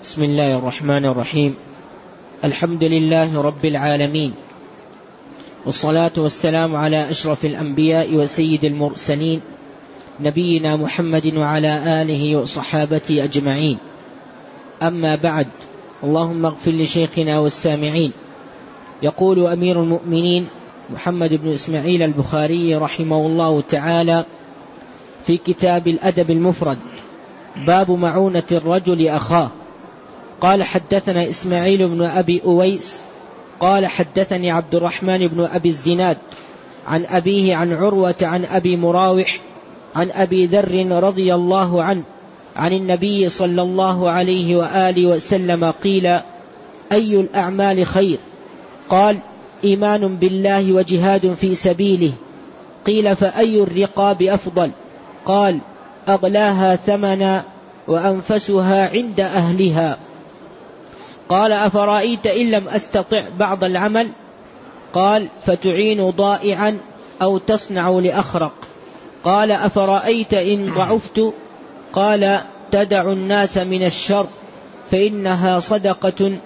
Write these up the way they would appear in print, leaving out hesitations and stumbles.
بسم الله الرحمن الرحيم. الحمد لله رب العالمين، والصلاة والسلام على أشرف الأنبياء وسيد المرسلين نبينا محمد وعلى آله وصحابته أجمعين. أما بعد، اللهم اغفر لشيخنا والسامعين. يقول أمير المؤمنين محمد بن إسماعيل البخاري رحمه الله تعالى في كتاب الأدب المفرد: باب معونة الرجل أخاه. قال: حدثنا إسماعيل بن أبي أويس قال: حدثني عبد الرحمن بن أبي الزناد عن أبيه عن عروة عن أبي مراوح عن أبي ذر رضي الله عنه عن النبي صلى الله عليه وآله وسلم قيل: أي الأعمال خير؟ قال: إيمان بالله وجهاد في سبيله. قيل: فأي الرقاب أفضل؟ قال: أغلاها ثمنا وأنفسها عند أهلها. قال: أفرأيت إن لم أستطع بعض العمل؟ قال: فتعين ضائعا أو تصنع لأخرق. قال: أفرأيت إن ضعفت؟ قال: تدع الناس من الشر فإنها صدقة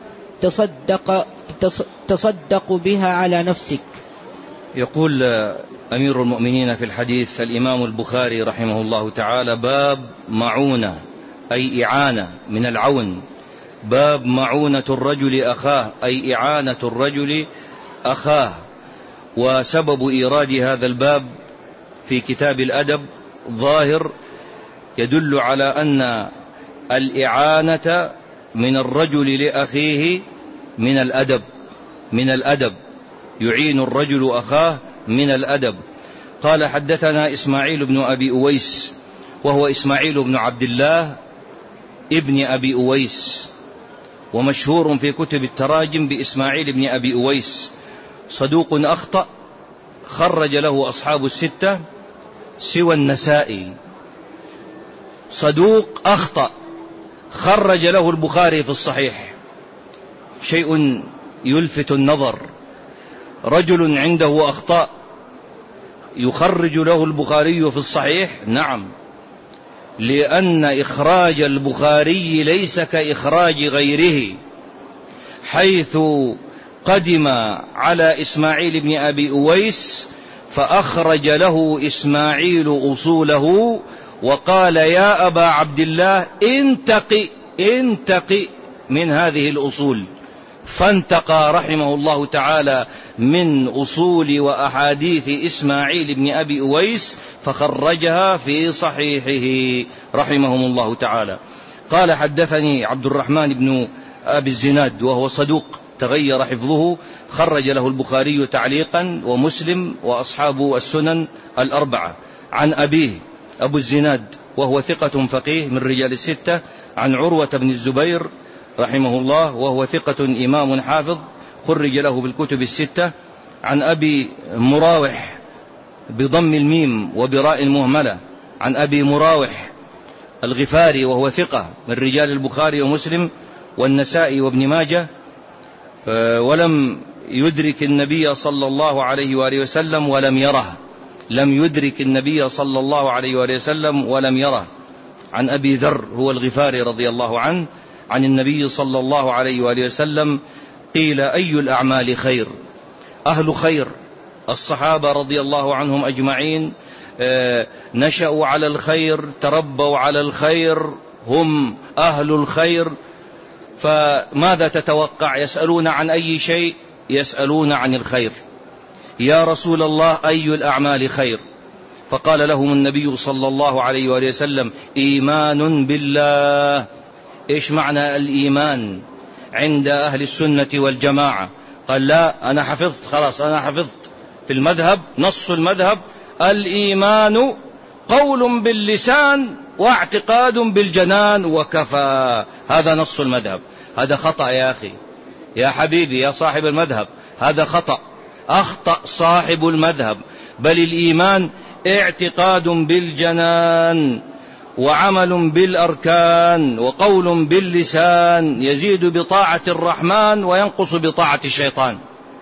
تصدق بها على نفسك. يقول أمير المؤمنين في الحديث الإمام البخاري رحمه الله تعالى: باب معونة، أي إعانة من العون. باب معونة الرجل أخاه، أي إعانة الرجل أخاه. وسبب إيراد هذا الباب في كتاب الأدب ظاهر يدل على أن الإعانة من الرجل لأخيه من الأدب، يعين الرجل أخاه من الأدب. قال: حدثنا إسماعيل بن أبي أويس، وهو إسماعيل بن عبد الله ابن أبي أويس، ومشهور في كتب التراجم بإسماعيل بن أبي أويس. صدوق أخطأ، خرج له أصحاب الستة سوى النسائي. صدوق أخطأ، خرج له البخاري في الصحيح. شيء يلفت النظر، رجل عنده أخطاء يخرج له البخاري في الصحيح. نعم، لأن إخراج البخاري ليس كإخراج غيره، حيث قدم على إسماعيل بن أبي أويس فأخرج له إسماعيل أصوله وقال: يا أبا عبد الله انتقي من هذه الأصول. فانتقى رحمه الله تعالى من أصول وأحاديث إسماعيل بن أبي أويس فخرجها في صحيحه رحمهم الله تعالى. قال: حدثني عبد الرحمن بن أبي الزناد، وهو صدوق تغير حفظه، خرج له البخاري تعليقا ومسلم وأصحاب السنن الأربعة. عن أبيه أبو الزناد، وهو ثقة فقيه من رجال الستة، عن عروة بن الزبير رحمه الله، وهو ثقة إمام حافظ، خرج له بالكتب الستة. عن أبي مراوح بضم الميم وبراء المهملة، عن أبي مراوح الغفاري، وهو ثقة من رجال البخاري ومسلم والنسائي وابن ماجه، ولم يدرك النبي صلى الله عليه وآله وسلم ولم يره، لم يدرك النبي صلى الله عليه وآله وسلم ولم يره. عن أبي ذر هو الغفاري رضي الله عنه عن النبي صلى الله عليه وآله وسلم قيل: أي الأعمال خير؟ أهل خير الصحابة رضي الله عنهم أجمعين نشأوا على الخير، تربوا على الخير، هم أهل الخير. فماذا تتوقع؟ يسألون عن أي شيء؟ يسألون عن الخير. يا رسول الله، أي الأعمال خير؟ فقال لهم النبي صلى الله عليه وآله وسلم: إيمان بالله. إيش معنى الإيمان عند أهل السنة والجماعة؟ قال: لا، أنا حفظت، خلاص أنا حفظت في المذهب، نص المذهب: الإيمان قول باللسان واعتقاد بالجنان وكفى. هذا نص المذهب. هذا خطأ يا أخي، يا حبيبي، يا صاحب المذهب، هذا خطأ. أخطأ صاحب المذهب. بل الإيمان اعتقاد بالجنان وعمل بالأركان وقول باللسان، يزيد بطاعة الرحمن وينقص بطاعة الشيطان.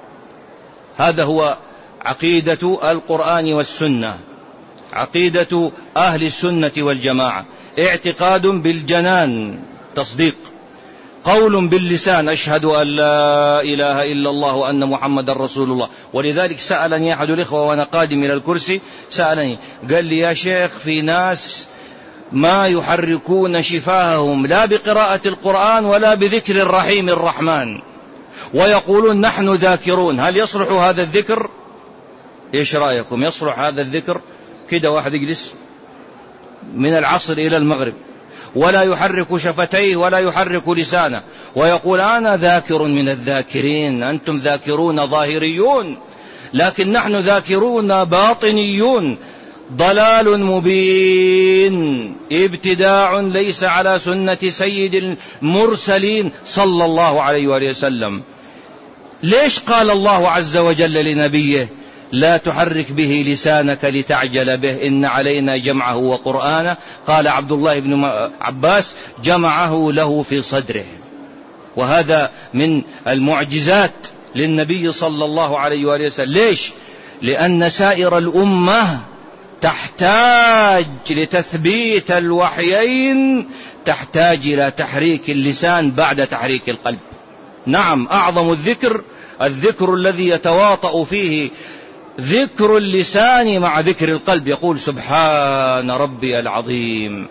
هذا هو عقيدة القرآن والسنة، عقيدة أهل السنة والجماعة. اعتقاد بالجنان تصديق، قول باللسان أشهد أن لا إله إلا الله وأن محمد رسول الله. ولذلك سألني أحد الإخوة وأنا قادم إلى الكرسي، سألني قال لي يا شيخ في ناس ما يحركون شفاههم لا بقراءة القرآن ولا بذكر الرحيم الرحمن، ويقولون نحن ذاكرون، هل يصلح هذا الذكر؟ إيش رأيكم؟ يصلح هذا الذكر؟ كده واحد يجلس من العصر إلى المغرب ولا يحرك شفتيه ولا يحرك لسانه ويقول أنا ذاكر من الذاكرين؟ أنتم ذاكرون ظاهريون، لكن نحن ذاكرون باطنيون. ضلال مبين، ابتداع ليس على سنة سيد المرسلين صلى الله عليه وآله وسلم. ليش قال الله عز وجل لنبيه لا تحرك به لسانك لتعجل به إن علينا جمعه وقرآنه؟ قال عبد الله بن عباس جمعه له في صدره. وهذا من المعجزات للنبي صلى الله عليه وآله وسلم. ليش؟ لأن سائر الأمة تحتاج لتثبيت الوحيين، تحتاج إلى تحريك اللسان بعد تحريك القلب. نعم، أعظم الذكر الذي يتواطأ فيه ذكر اللسان مع ذكر القلب. يقول سبحان ربي العظيم.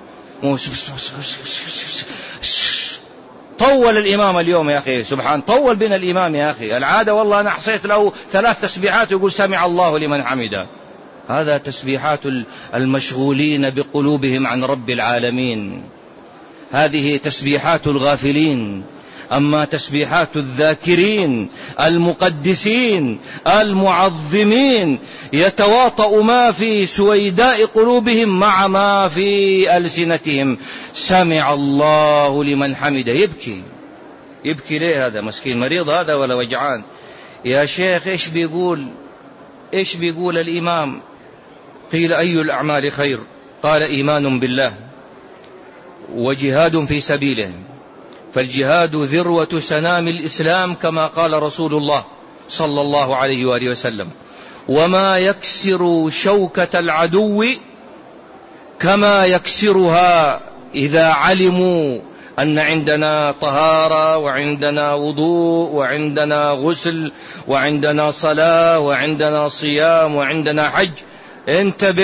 طول الإمام اليوم يا أخي، سبحان، طول بنا الإمام يا أخي. العادة والله أنا حصيت له 3 تسبيحات يقول سمع الله لمن حمده. هذا تسبيحات المشغولين بقلوبهم عن رب العالمين، هذه تسبيحات الغافلين. أما تسبيحات الذاكرين المقدسين المعظمين يتواطأ ما في سويداء قلوبهم مع ما في ألسنتهم. سمع الله لمن حمده. يبكي ليه؟ هذا مسكين مريض هذا ولا وجعان؟ يا شيخ إيش بيقول الإمام؟ قيل أي الأعمال خير؟ قال إيمان بالله وجهاد في سبيله، فالجهاد ذروة سنام الإسلام كما قال رسول الله صلى الله عليه وآله وسلم، وما يكسر شوكة العدو كما يكسرها إذا علموا أن عندنا طهارة وعندنا وضوء وعندنا غسل وعندنا صلاة وعندنا صيام وعندنا حج. انتبه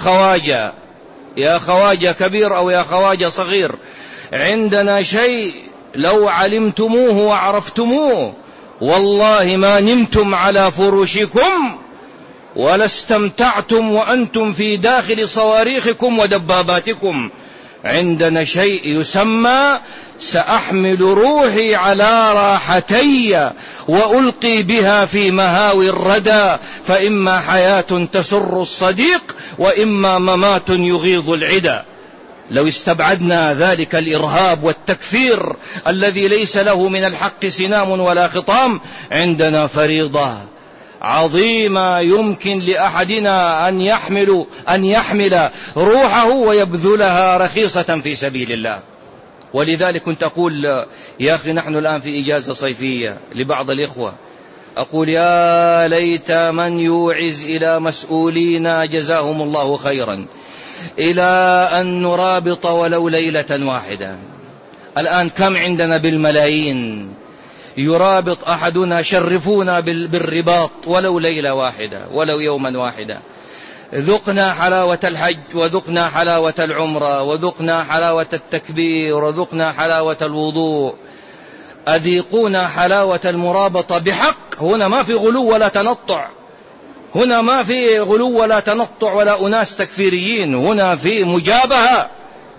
يا خواجة كبير أو يا خواجة صغير، عندنا شيء لو علمتموه وعرفتموه والله ما نمتم على فرشكم ولا استمتعتم وأنتم في داخل صواريخكم ودباباتكم. عندنا شيء يسمى سأحمل روحي على راحتي وألقي بها في مهاوي الردى، فإما حياة تسر الصديق وإما ممات يغيظ العدا. لو استبعدنا ذلك الإرهاب والتكفير الذي ليس له من الحق سنام ولا خطام، عندنا فريضة عظيمة يمكن لأحدنا أن يحمل روحه ويبذلها رخيصة في سبيل الله. ولذلك كنت أقول يا أخي نحن الآن في إجازة صيفية لبعض الإخوة، أقول يا ليت من يوعز إلى مسؤولينا جزاهم الله خيرا إلى أن نرابط ولو ليلة واحدة. الآن كم عندنا بالملايين يرابط أحدنا، شرفونا بالرباط ولو ليلة واحدة ولو يوما واحدا. ذقنا حلاوة الحج وذقنا حلاوة العمرة وذقنا حلاوة التكبير وذقنا حلاوة الوضوء، أذيقونا حلاوة المرابطة بحق. هنا ما في غلو ولا تنطع، هنا ما في غلو ولا تنطع ولا أناس تكفيريين، هنا في مجابهة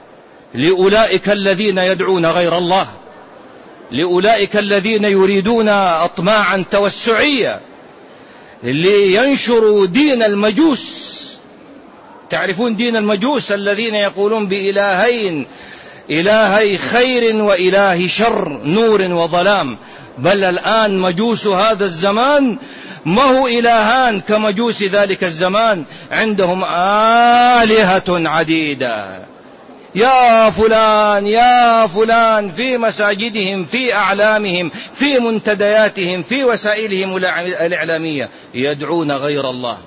لأولئك الذين يدعون غير الله، لأولئك الذين يريدون أطماعا توسعية لينشروا دين المجوس. تعرفون دين المجوس الذين يقولون بإلهين، إلهي خير وإله شر، نور وظلام. بل الآن مجوس هذا الزمان ما هو إلهان كمجوس ذلك الزمان، عندهم آلهة عديدة. يا فلان يا فلان في مساجدهم، في أعلامهم، في منتدياتهم، في وسائلهم الإعلامية يدعون غير الله.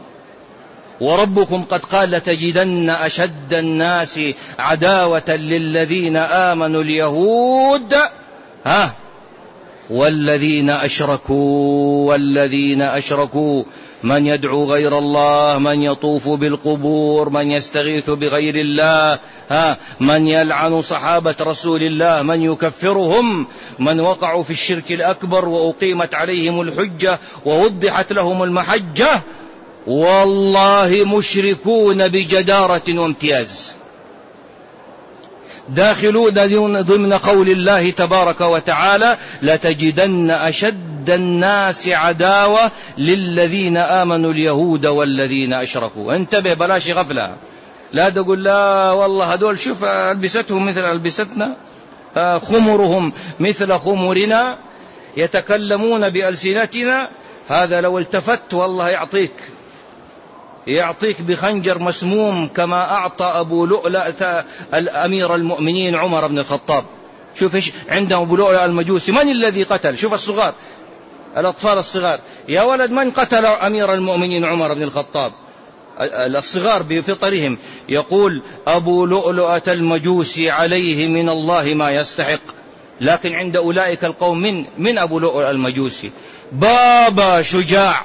وربكم قد قال لتجدن أشد الناس عداوة للذين آمنوا اليهود والذين أشركوا من يدعو غير الله، من يطوف بالقبور، من يستغيث بغير الله، من يلعن صحابة رسول الله، من يكفرهم، من وقعوا في الشرك الأكبر وأقيمت عليهم الحجة ووضحت لهم المحجة، والله مشركون بجدارة وامتياز، داخلون ضمن قول الله تبارك وتعالى: لتجدن أشد الناس عداوة للذين آمنوا اليهود والذين أشركوا. انتبه، بلاش غفلة، لا تقول لا والله هدول شوف ألبستهم مثل ألبستنا، خمرهم مثل خمرنا، يتكلمون بألسنتنا. هذا لو التفت والله يعطيك بخنجر مسموم كما أعطى أبو لؤلؤة الأمير المؤمنين عمر بن الخطاب. شوف إيش عندهم أبو لؤلؤة المجوسي، من الذي قتل؟ شوف الصغار، الأطفال الصغار، يا ولد من قتل أمير المؤمنين عمر بن الخطاب؟ الصغار بفطرهم يقول أبو لؤلؤة المجوسي عليه من الله ما يستحق. لكن عند أولئك القوم من أبو لؤلؤة المجوسي؟ بابا شجاع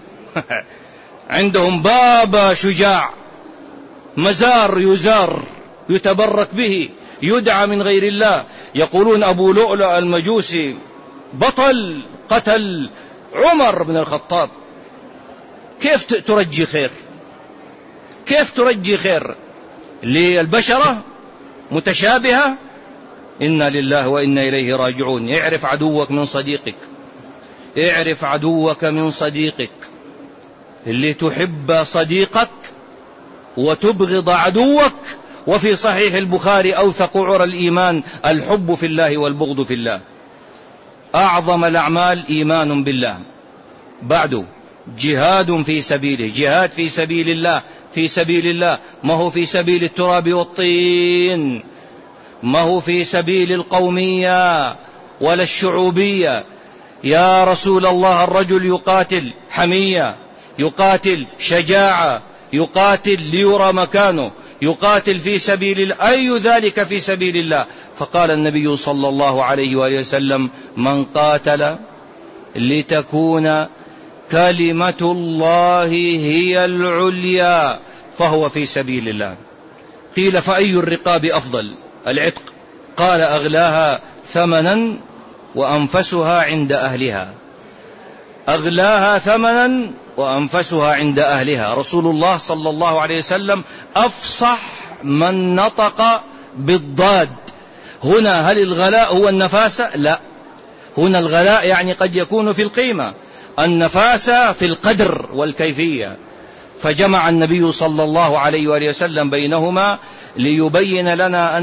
عندهم بابا شجاع، مزار يزار يتبرك به، يدعى من غير الله. يقولون أبو لؤلؤة المجوسي بطل قتل عمر بن الخطاب. كيف ترجي خير؟ كيف ترجي خير للبشرة متشابهة؟ إنا لله وإنا إليه راجعون. اعرف عدوك من صديقك، اعرف عدوك من صديقك. اللي تحب صديقك وتبغض عدوك. وفي صحيح البخاري: أوثق عرى الإيمان الحب في الله والبغض في الله. أعظم الأعمال إيمان بالله، بعد جهاد في سبيله، جهاد في سبيل الله، في سبيل الله، ما هو في سبيل التراب والطين، ما هو في سبيل القومية ولا الشعوبية. يا رسول الله، الرجل يقاتل حمية، يقاتل شجاعة، يقاتل ليرى مكانه، يقاتل في سبيل الله، أي ذلك في سبيل الله؟ فقال النبي صلى الله عليه وآله وسلم: من قاتل لتكون كلمة الله هي العليا فهو في سبيل الله. قيل: فأي الرقاب أفضل؟ العتق. قال: أغلاها ثمنا وأنفسها عند أهلها. أغلاها ثمنا وأنفسها عند أهلها. رسول الله صلى الله عليه وسلم أفصح من نطق بالضاد. هنا هل الغلاء هو النفاسة؟ لا، هنا الغلاء يعني قد يكون في القيمة، النفاسة في القدر والكيفية. فجمع النبي صلى الله عليه وآله وسلم بينهما ليبين لنا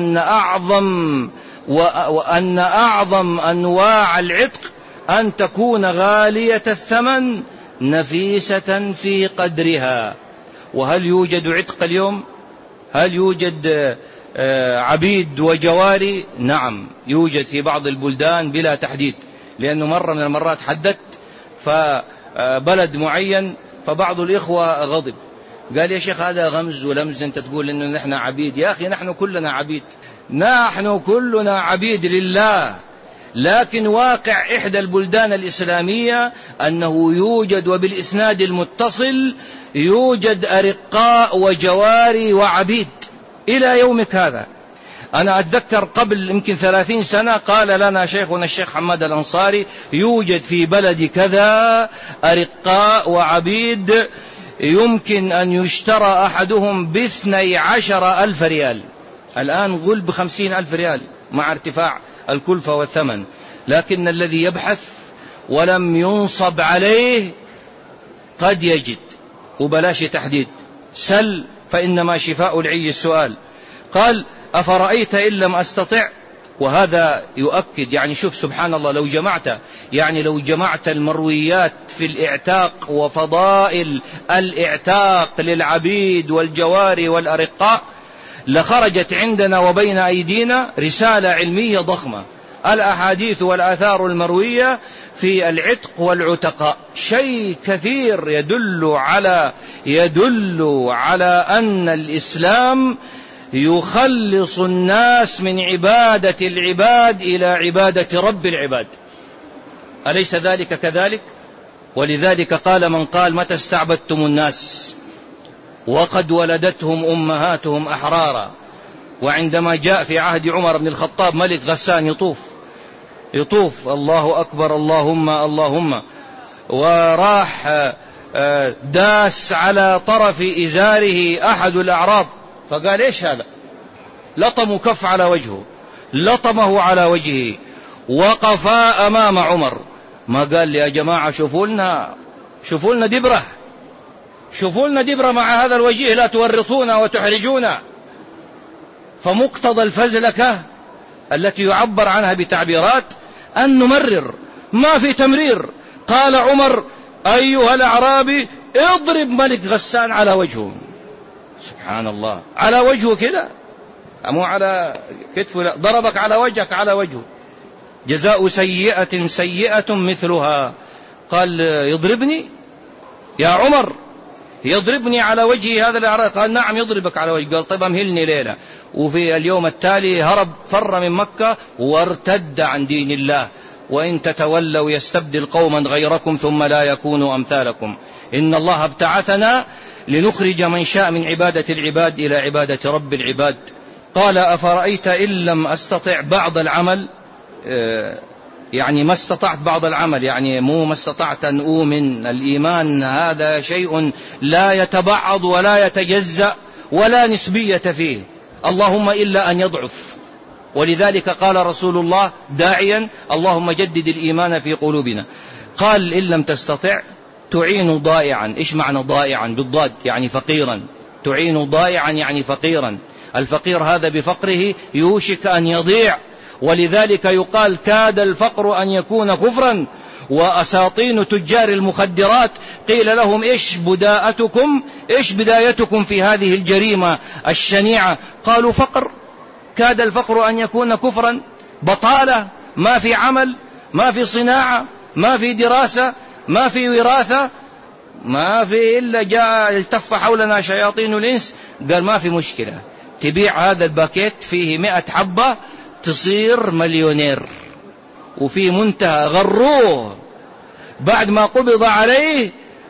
أن أعظم أنواع العتق أن تكون غالية الثمن نفيسة في قدرها. وهل يوجد عتق اليوم؟ هل يوجد عبيد وجواري؟ نعم يوجد في بعض البلدان بلا تحديد، لأنه مرة من المرات حددت فبلد معين، فبعض الإخوة غضب قال: يا شيخ هذا غمز ولمز، أنت تقول إنه نحن عبيد. يا أخي نحن كلنا عبيد، نحن كلنا عبيد لله. لكن واقع إحدى البلدان الإسلامية أنه يوجد، وبالإسناد المتصل، يوجد أرقاء وجواري وعبيد إلى يومك هذا. أنا أتذكر قبل يمكن 30 سنة قال لنا شيخنا الشيخ حماد الأنصاري: يوجد في بلد كذا أرقاء وعبيد يمكن أن يشترى أحدهم ب12,000 ريال. الآن غل ب50,000 ريال مع ارتفاع الكلفة والثمن. لكن الذي يبحث ولم ينصب عليه قد يجد، وبلاش تحديد. سل فإنما شفاء العي السؤال. قال: أفرأيت إن لم أستطع؟ وهذا يؤكد يعني شوف سبحان الله، لو جمعت المرويات في الإعتاق وفضائل الإعتاق للعبيد والجواري والأرقاء لخرجت عندنا وبين أيدينا رسالة علمية ضخمة. الأحاديث والآثار المروية في العتق والعتقاء شيء كثير يدل على أن الإسلام يخلص الناس من عبادة العباد إلى عبادة رب العباد. أليس ذلك كذلك؟ ولذلك قال من قال متى استعبدتم الناس وقد ولدتهم أمهاتهم أحرارا. وعندما جاء في عهد عمر بن الخطاب ملك غسان يطوف الله أكبر اللهم اللهم، وراح داس على طرف إزاره أحد الأعراب فقال إيش هذا؟ لطموا كف على وجهه، لطمه على وجهه، وقفا أمام عمر. ما قال يا جماعة شوفوا لنا دبرة، شوفوا لنا دبرة مع هذا الوجيه، لا تورطونا وتحرجونا. فمقتضى الفزلكة التي يعبر عنها بتعبيرات أن نمرر، ما في تمرير. قال عمر أيها الأعرابي اضرب ملك غسان على وجهه. سبحان الله، على وجهه كده، مو على كتفه، لا، ضربك على وجهك، على وجهه. جزاء سيئة سيئة مثلها. قال يضربني يا عمر، يضربني على وجهي هذا الأعرابي؟ قال نعم يضربك على وجهي. قال طيب امهلني ليلة. وفي اليوم التالي هرب، فر من مكة وارتد عن دين الله. وإن تتولوا يستبدل قوما غيركم ثم لا يكونوا أمثالكم. إن الله ابتعثنا لنخرج من شاء من عبادة العباد إلى عبادة رب العباد. قال أفرأيت إن لم أستطع بعض العمل، يعني ما استطعت بعض العمل، يعني مو ما استطعت أن أؤمن. الإيمان هذا شيء لا يتبعض ولا يتجزأ ولا نسبية فيه، اللهم إلا أن يضعف. ولذلك قال رسول الله داعيا اللهم جدد الإيمان في قلوبنا. قال إن لم تستطع تعين ضائعا. إيش معنى ضائعا؟ بالضاد، يعني فقيرا. تعين ضائعا يعني فقيرا. الفقير هذا بفقره يوشك أن يضيع. ولذلك يقال كاد الفقر أن يكون كفرا. وأساطين تجار المخدرات قيل لهم إيش بدايتكم، إيش بدايتكم في هذه الجريمة الشنيعة؟ قالوا فقر، كاد الفقر أن يكون كفرا. بطالة، ما في عمل، ما في صناعة، ما في دراسة، ما في وراثة، ما في إلا جاء التف حولنا شياطين الإنس. قال ما في مشكلة، تبيع هذا الباكيت فيه 100 حبة تصير مليونير. وفي منتهى غروه بعد ما قبض عليه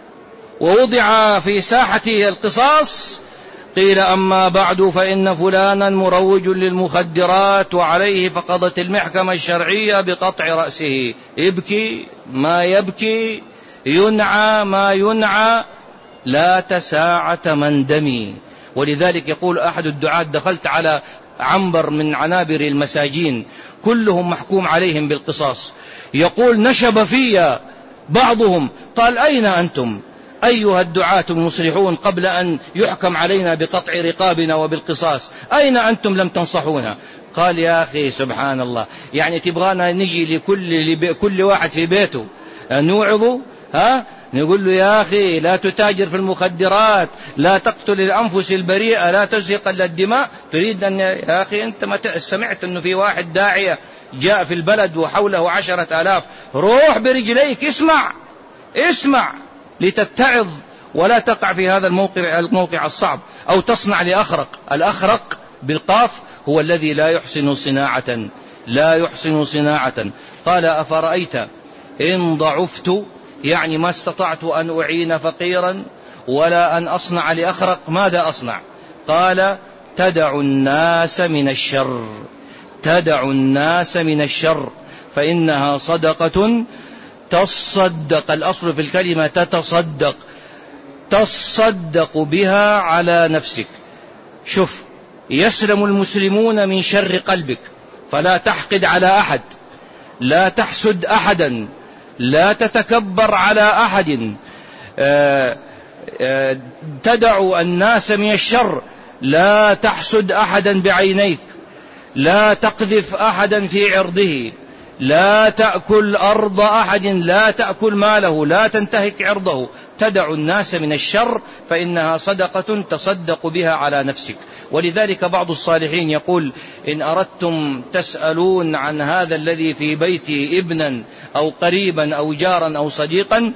ووضع في ساحة القصاص قيل أما بعد فإن فلانا مروج للمخدرات وعليه فقضت المحكمة الشرعية بقطع رأسه. يبكي ما يبكي، ينعى ما ينعى، لا تساعة من دمي. ولذلك يقول أحد الدعاة دخلت على عنبر من عنابر المساجين كلهم محكوم عليهم بالقصاص، يقول نشب في بعضهم قال أين أنتم أيها الدعاة المصلحون قبل أن يحكم علينا بقطع رقابنا وبالقصاص؟ أين أنتم لم تنصحونا؟ قال يا أخي سبحان الله، يعني تبغانا نجي لكل واحد في بيته نوعظه؟ نقول له يا أخي لا تتاجر في المخدرات، لا تقتل الأنفس البريئة، لا تزهق الدماء. تريد أن يا أخي أنت ما سمعت أنه في واحد داعية جاء في البلد وحوله 10,000؟ روح برجليك اسمع لتتعظ ولا تقع في هذا الموقع الصعب. أو تصنع لأخرق. الأخرق بالقاف هو الذي لا يحسن صناعة. قال أفرأيت إن ضعفت، يعني ما استطعت أن أعين فقيرا ولا أن أصنع لأخرق، ماذا أصنع؟ قال تدع الناس من الشر فإنها صدقة تصدق. الأصل في الكلمة تصدق بها على نفسك. شوف، يسلم المسلمون من شر قلبك، فلا تحقد على أحد، لا تحسد أحدا، لا تتكبر على أحد. تدع الناس من الشر، لا تحسد أحدا بعينيك، لا تقذف أحدا في عرضه، لا تأكل أرض أحد، لا تأكل ماله، لا تنتهك عرضه. تدع الناس من الشر فإنها صدقة تصدق بها على نفسك. ولذلك بعض الصالحين يقول إن أردتم تسألون عن هذا الذي في بيتي ابنا أو قريبا أو جارا أو صديقا،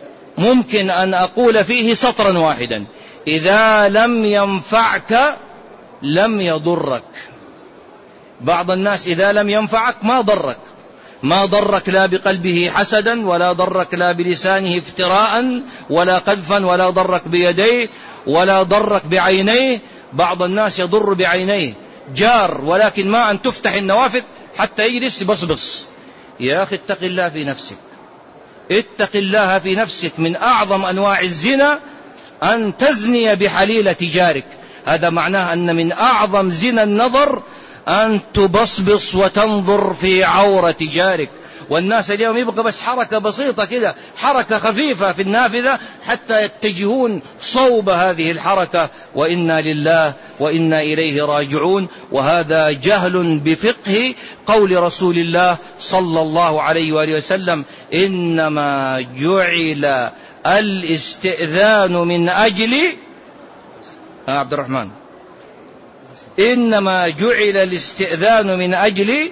ممكن أن أقول فيه سطرا واحدا: إذا لم ينفعك لم يضرك. بعض الناس إذا لم ينفعك ما ضرك لا بقلبه حسدا، ولا ضرك لا بلسانه افتراء ولا قذفا، ولا ضرك بيديه، ولا ضرك بعينيه. بعض الناس يضر بعينيه، جار ولكن ما أن تفتح النوافذ حتى يجلس بصبص. يا أخي اتق الله في نفسك، اتق الله في نفسك. من أعظم أنواع الزنا أن تزني بحليلة جارك. هذا معناه أن من أعظم زنا النظر أن تبصبص وتنظر في عورة جارك. والناس اليوم يبقى بس حركة بسيطة كده، حركة خفيفة في النافذة حتى يتجهون صوب هذه الحركة، وإنا لله وإنا إليه راجعون. وهذا جهل بفقه قول رسول الله صلى الله عليه وآله وسلم: إنما جعل الاستئذان من أجل عبد الرحمن إنما جعل الاستئذان من أجل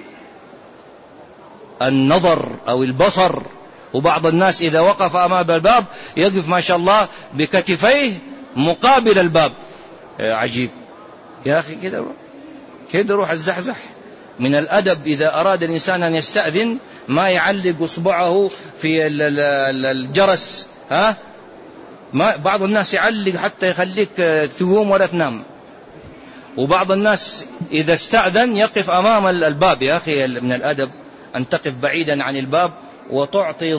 النظر أو البصر. وبعض الناس إذا وقف أمام الباب يقف ما شاء الله بكتفيه مقابل الباب. عجيب يا أخي، كده روح الزحزح. من الأدب إذا أراد الإنسان أن يستأذن ما يعلق أصبعه في الجرس. بعض الناس يعلق حتى يخليك تقوم ولا تنام. وبعض الناس إذا استأذن يقف أمام الباب. يا أخي من الأدب أن تقف بعيدا عن الباب وتعطي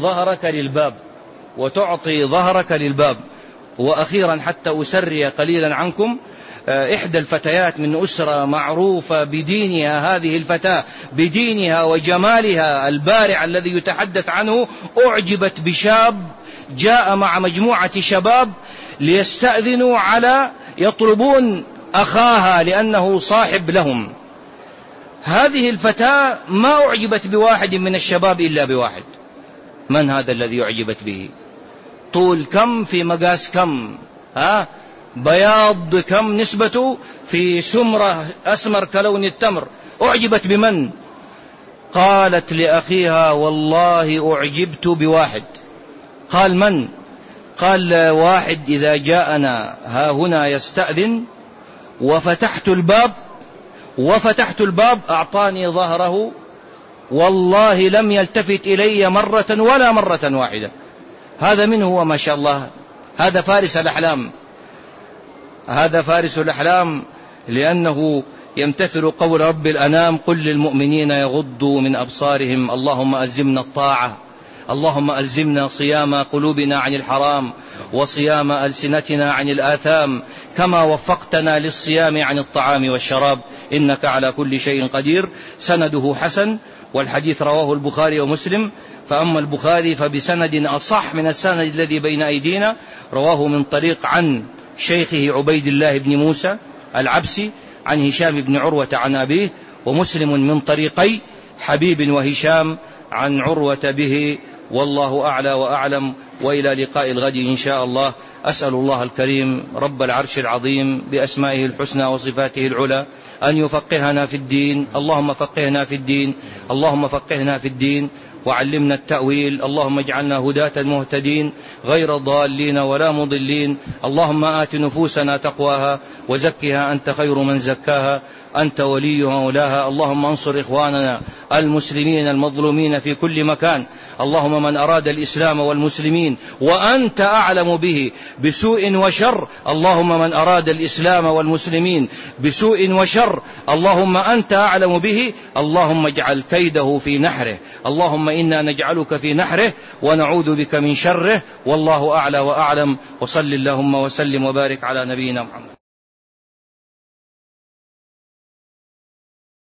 ظهرك للباب. وأخيرا حتى أسري قليلا عنكم، إحدى الفتيات من أسرة معروفة بدينها، هذه الفتاة بدينها وجمالها البارع الذي يتحدث عنه، أعجبت بشاب جاء مع مجموعة شباب ليستأذنوا يطلبون أخاها لأنه صاحب لهم. هذه الفتاة ما أعجبت بواحد من الشباب إلا بواحد. من هذا الذي أعجبت به؟ طول كم في مقاس كم، بياض كم نسبته في سمرة أسمر كلون التمر. أعجبت بمن؟ قالت لأخيها: والله أعجبت بواحد. قال: من؟ قال: واحد إذا جاءنا ها هنا يستأذن وفتحت الباب أعطاني ظهره، والله لم يلتفت إلي مرة ولا مرة واحدة. هذا من هو؟ ما شاء الله، هذا فارس الأحلام، لأنه يمتثل قول رب الأنام: قل للمؤمنين يغضوا من أبصارهم. اللهم ألزمنا الطاعة، اللهم ألزمنا صيام قلوبنا عن الحرام وصيام ألسنتنا عن الآثام، كما وفقتنا للصيام عن الطعام والشراب، إنك على كل شيء قدير. سنده حسن، والحديث رواه البخاري ومسلم. فأما البخاري فبسند أصح من السند الذي بين أيدينا، رواه من طريق عن شيخه عبيد الله بن موسى العبسي عن هشام بن عروة عن أبيه، ومسلم من طريقي حبيب وهشام عن عروة به. والله أعلى وأعلم، وإلى لقاء الغد إن شاء الله. أسأل الله الكريم رب العرش العظيم بأسمائه الحسنى وصفاته العلى أن يفقهنا في الدين. اللهم فقهنا في الدين، اللهم فقهنا في الدين وعلمنا التأويل. اللهم اجعلنا هداة مهتدين غير ضالين ولا مضلين. اللهم آت نفوسنا تقواها وزكها أنت خير من زكاها، أنت وليها مولاها. اللهم انصر إخواننا المسلمين المظلومين في كل مكان. اللهم من أراد الإسلام والمسلمين وأنت أعلم به بسوء وشر، اللهم من أراد الإسلام والمسلمين بسوء وشر، اللهم أنت أعلم به، اللهم اجعل كيده في نحره. اللهم إنا نجعلك في نحره ونعوذ بك من شره. والله أعلى وأعلم، وصل اللهم وسلم وبارك على نبينا محمد.